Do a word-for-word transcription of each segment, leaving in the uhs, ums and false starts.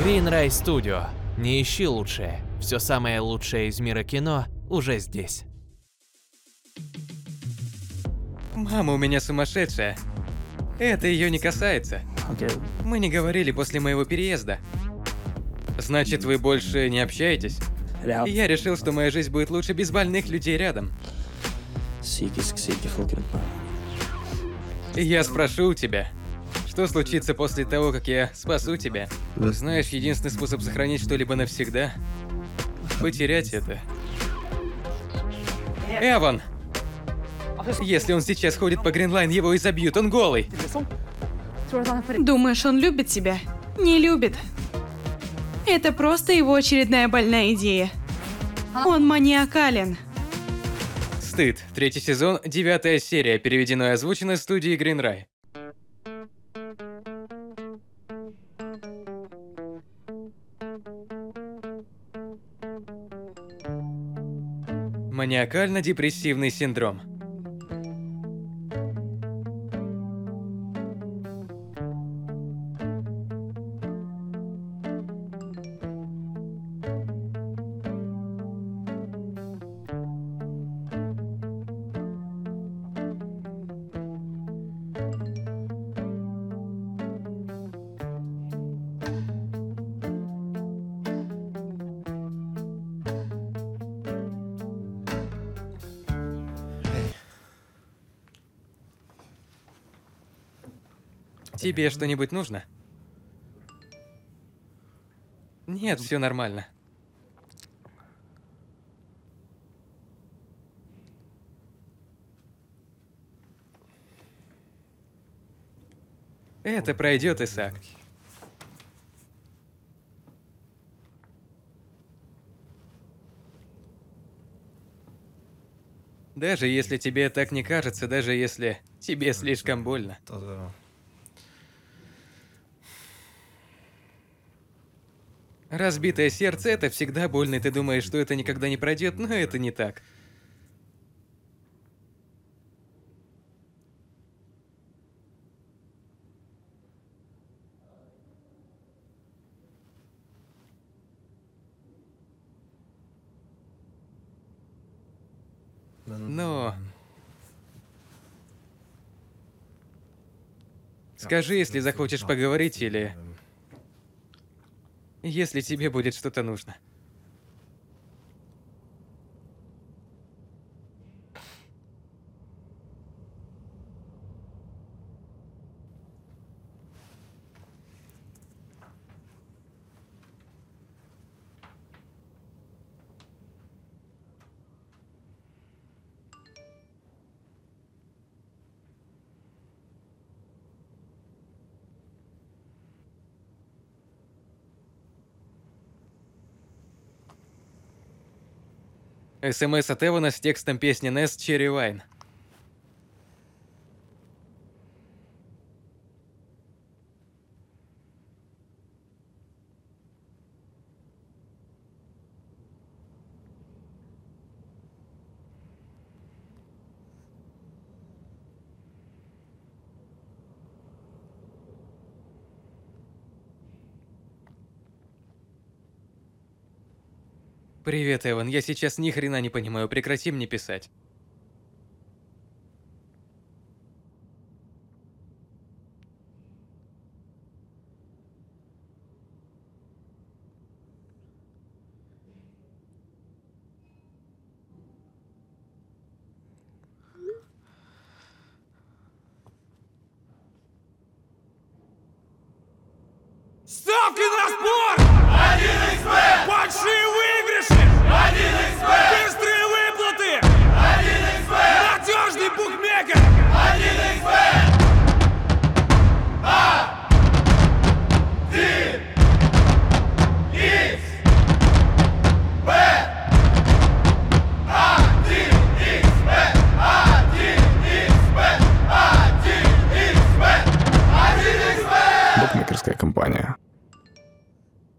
Greenray Studio. Не ищи лучшее. Все самое лучшее из мира кино уже здесь. Мама у меня сумасшедшая. Это ее не касается. Okay. Мы не говорили после моего переезда. Значит, вы больше не общаетесь? Ja, И я решил, что моя жизнь будет лучше без больных людей рядом. psykisk syke folk rundt meg. И я спрошу у тебя, что случится после того, как я спасу тебя? Знаешь, единственный способ сохранить что-либо навсегда — потерять это. Эван! Если он сейчас ходит по Гринлайн, его изобьют, он голый. Думаешь, он любит тебя? Не любит. Это просто его очередная больная идея. Он маниакален. Стыд. Третий сезон, девятая серия, переведено и озвучено студией Greenray. Маниакально-депрессивный синдром. Тебе что-нибудь нужно? Нет, все нормально. Это пройдет, Исаак. Даже если тебе так не кажется, даже если тебе слишком больно. Разбитое сердце — это всегда больно, и ты думаешь, что это никогда не пройдет, но это не так. Но... Скажи, если захочешь поговорить, или... Если тебе будет что-то нужно. СМС от Эвана с текстом песни Ness Cherry Wine. Привет, Эван. Я сейчас ни хрена не понимаю. Прекрати мне писать. Ставки на спорт! один икс бет! Большие выигрыши! один икс бет! Быстрые выплаты! один икс бет! Надежный букмекер! один икс бет! один икс бет! один икс бет! один икс бет! один икс бет! один икс бет! Букмекерская компания.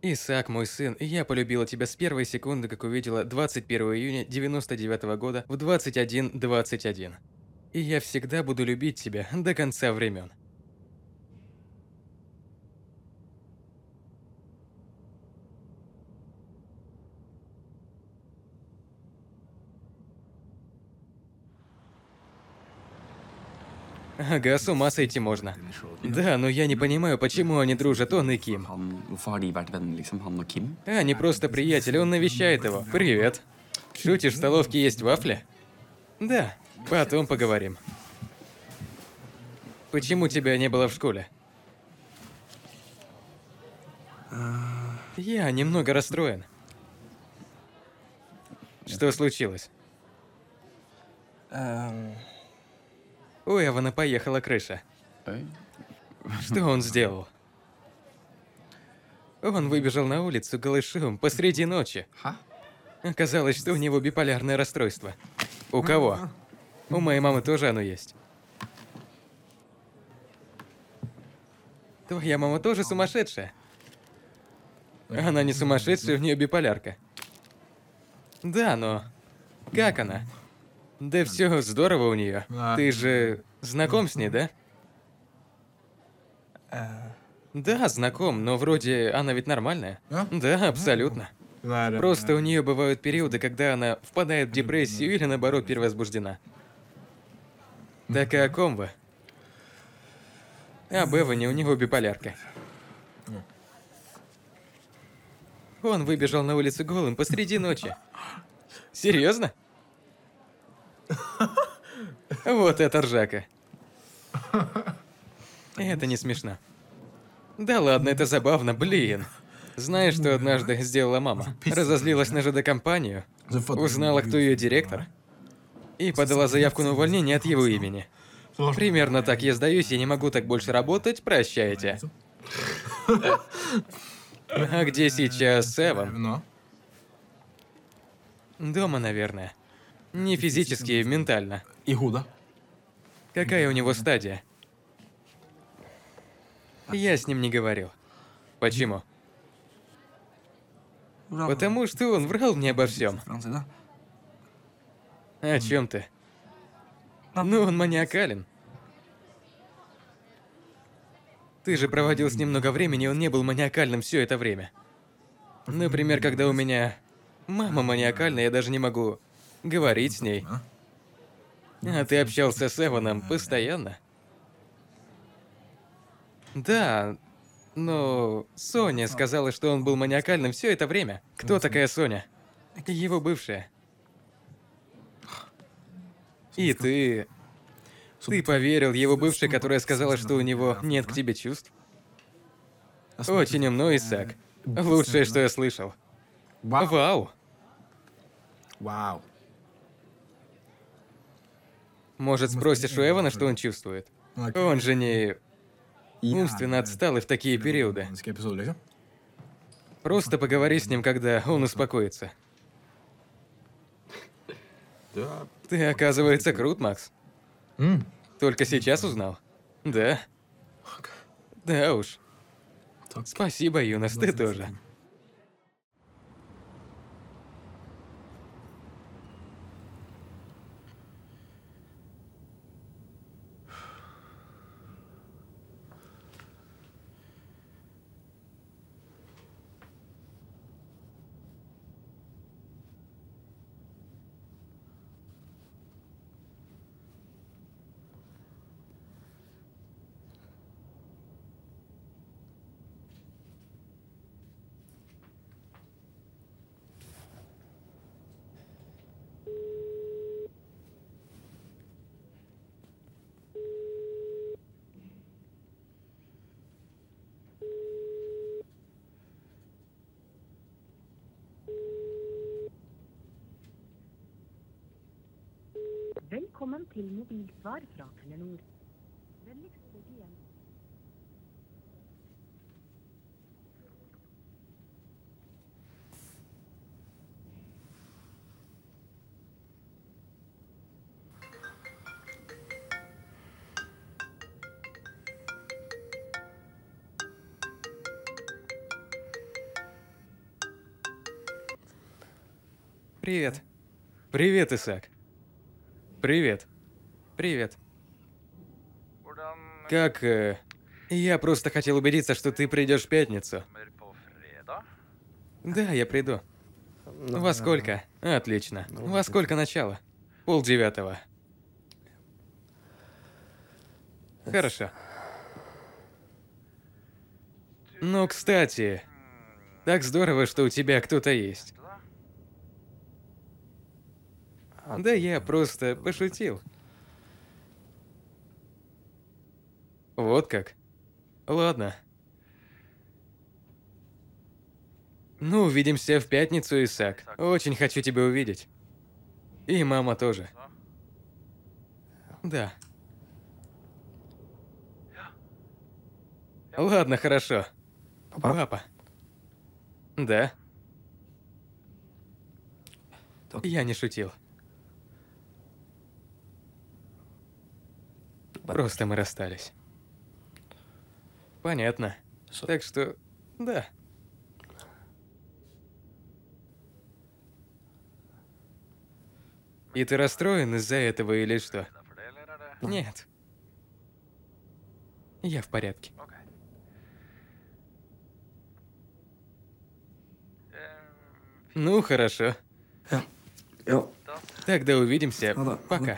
Исаак, мой сын, я полюбила тебя с первой секунды, как увидела двадцать первого июня девяносто девятого года в двадцать один двадцать один. И я всегда буду любить тебя до конца времен. Ага, с ума сойти можно. Да, но я не понимаю, почему они дружат, он и Ким. Han, hvorfor har de vært venner, liksom, han og Kim? Они просто приятели, он навещает его. Привет. Шутишь, в столовке есть вафли? Да, потом поговорим. Почему тебя не было в школе? Я немного расстроен. Что случилось? Ehm, У Эвана поехала крыша. Ой. Что он сделал? Он выбежал на улицу голышом посреди ночи. Hæ? Оказалось, что у него биполярное расстройство. У кого? У моей мамы тоже оно есть. Твоя мама тоже сумасшедшая? Она не сумасшедшая, у нее биполярка. Да, но... Как она? Да все здорово у нее. Ты же знаком с ней, да? Да, знаком, но вроде она ведь нормальная. Да, абсолютно. Просто у нее бывают периоды, когда она впадает в депрессию или наоборот перевозбуждена. Так и о ком вы? Об Эване, у него биполярка. Он выбежал на улицу голым посреди ночи. Серьезно? Вот это ржака. Это не смешно. Да ладно, это забавно, блин. Знаешь, что однажды сделала мама? Разозлилась на ЖД-компанию, узнала, кто ее директор, и подала заявку на увольнение от его имени. Примерно так: я сдаюсь, я не могу так больше работать, прощайте. А где сейчас Эван? Дома, наверное. Не физически, ментально. I hodet. Какая у него стадия? Я с ним не говорил. Почему? Потому что он врал мне обо всем. Fra hans side. О чем ты? Ну, он маниакален. Ты же проводил с ним много времени, он не был маниакальным все это время. Например, когда у меня мама маниакальная, я даже не могу говорить с ней. А ты общался с Эваном постоянно? Да, но Соня сказала, что он был маниакальным все это время. Кто такая Соня? Его бывшая. И ты... Ты поверил его бывшей, которая сказала, что у него нет к тебе чувств? Очень умно, Исаак. Лучшее, что я слышал. Wow. Вау. Wow. Может, спросишь у Эвана, что он чувствует? Он же не умственно отсталый в такие периоды. Vanskelig episode, liksom. Просто поговори с ним, когда он успокоится. Ja. Ты, оказывается, крут, Макс. Mm. Только сейчас узнал? Да. Да уж. Takk. Спасибо, Юнос, ты тоже. Velkommen til mobilsvar fra Telenor. Vennligst søk igjen. Привет. Привет, Исаак. Привет. Привет. Как... э, Я просто хотел убедиться, что ты придешь в пятницу. Да, я приду. Во сколько? Отлично. Во сколько начало? Полдевятого. Хорошо. Ну, кстати, так здорово, что у тебя кто-то есть. Да я просто пошутил. Вот как? Ладно. Ну, увидимся в пятницу, Исаак. Очень хочу тебя увидеть. И мама тоже. Да. Ладно, хорошо. Папа. Да? Я не шутил. Просто мы расстались. Понятно. Так что, да. И ты расстроен из-за этого или что? Нет. Я в порядке. Ну, хорошо. Тогда увидимся. Пока.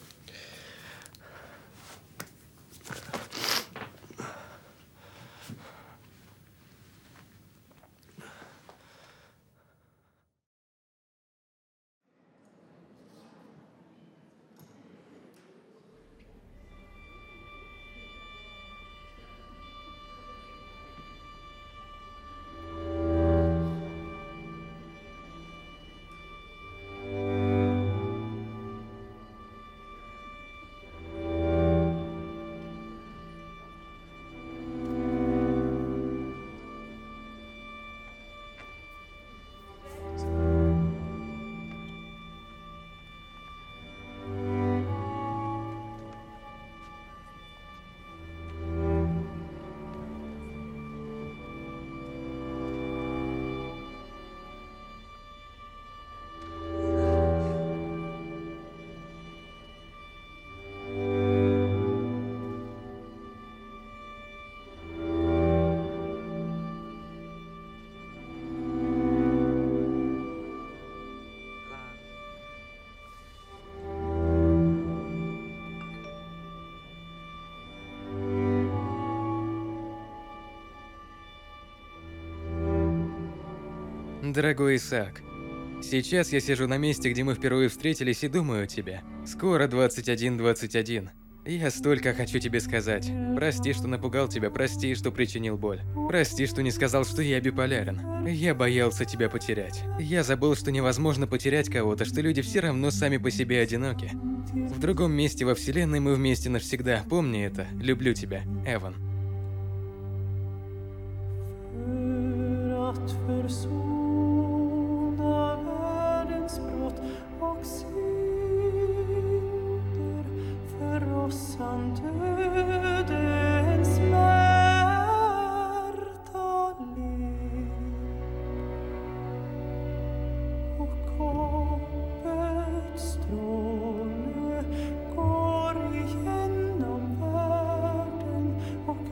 Дорогой Исаак, сейчас я сижу на месте, где мы впервые встретились, и думаю о тебе. Скоро двадцать один двадцать один. Я столько хочу тебе сказать. Прости, что напугал тебя, прости, что причинил боль. Прости, что не сказал, что я биполярен. Я боялся тебя потерять. Я забыл, что невозможно потерять кого-то, что люди все равно сами по себе одиноки. В другом месте во вселенной мы вместе навсегда. Помни это. Люблю тебя, Эван. Stråle går igenom världen och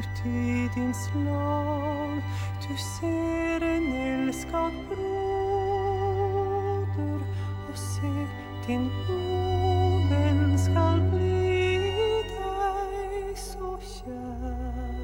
ut i din slav. Du ser en älskad broder och se din ovän skall bli dig så kär.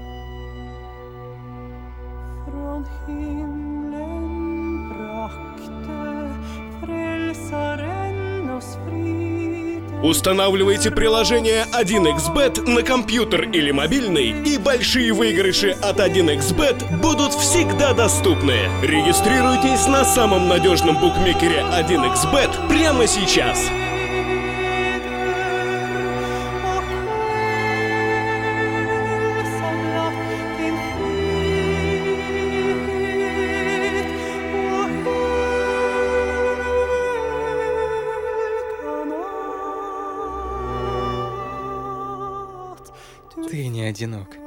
Från himlen brakte frälsaren oss friden. Устанавливайте приложение один икс бет на компьютер или мобильный, и большие выигрыши от один икс бет будут всегда доступны. Регистрируйтесь на самом надежном букмекере один икс бет прямо сейчас. Ты не одинок.